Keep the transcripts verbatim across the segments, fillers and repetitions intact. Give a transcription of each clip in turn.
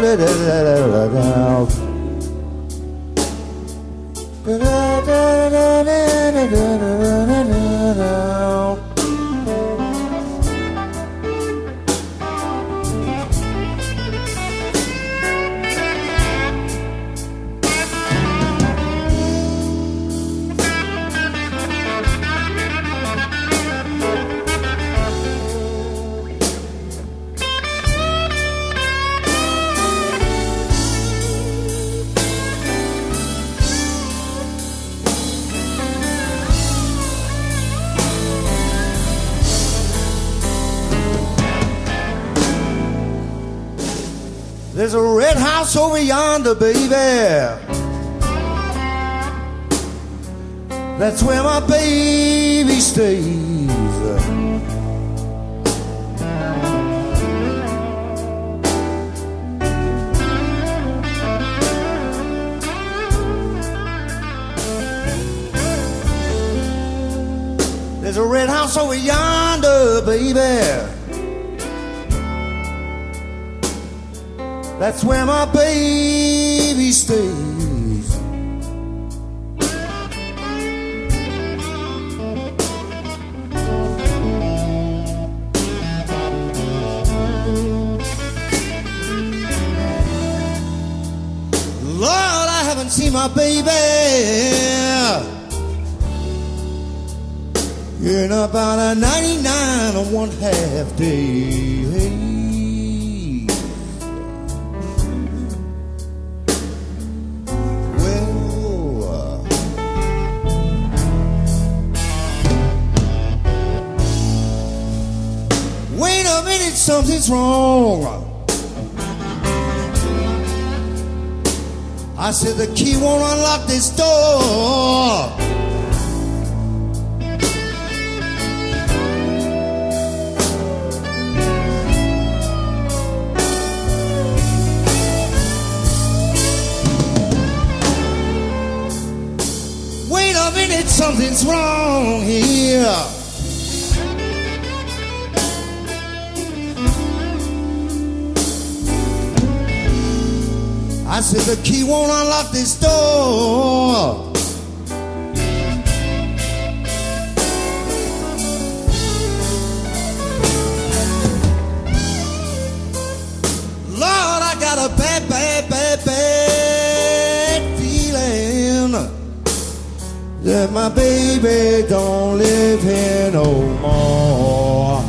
There's a red house over yonder, baby. That's where my baby stays. There's a red house over yonder, baby. That's where my baby stays. Lord, I haven't seen my baby in about a ninety-nine and one half day. Something's wrong. I said the key won't unlock this door. Wait a minute, something's wrong here. I said the key won't unlock this door. Lord, I got a bad, bad, bad, bad feeling that my baby don't live here no more.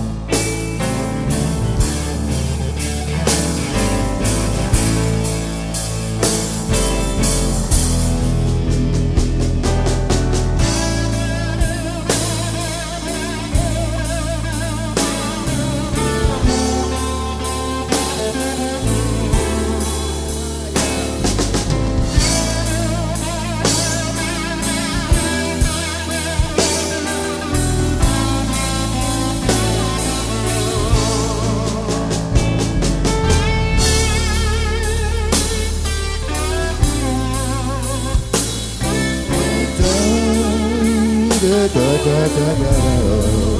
Da, da, da, da, da.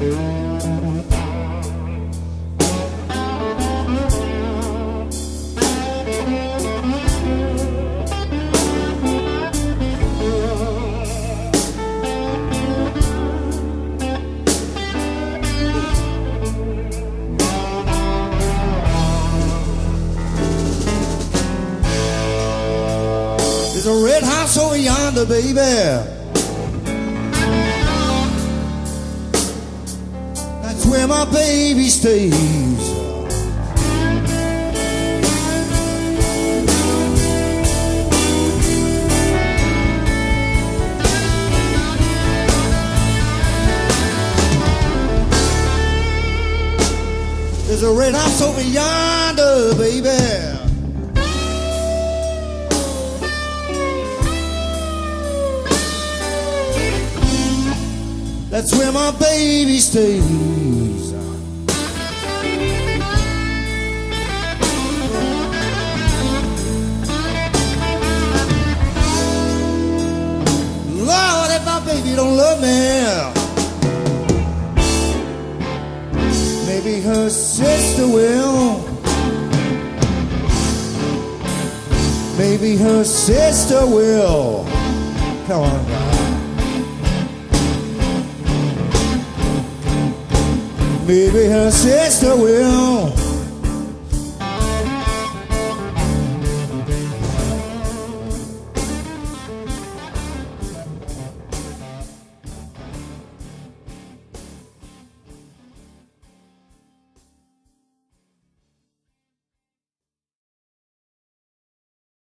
There's a red house over yonder, baby. That's where my baby stays. There's a red house over yonder, baby. That's where my baby stays. Lord, if my baby don't love me, maybe her sister will. Maybe her sister will. Come on, guys. Maybe her sister will.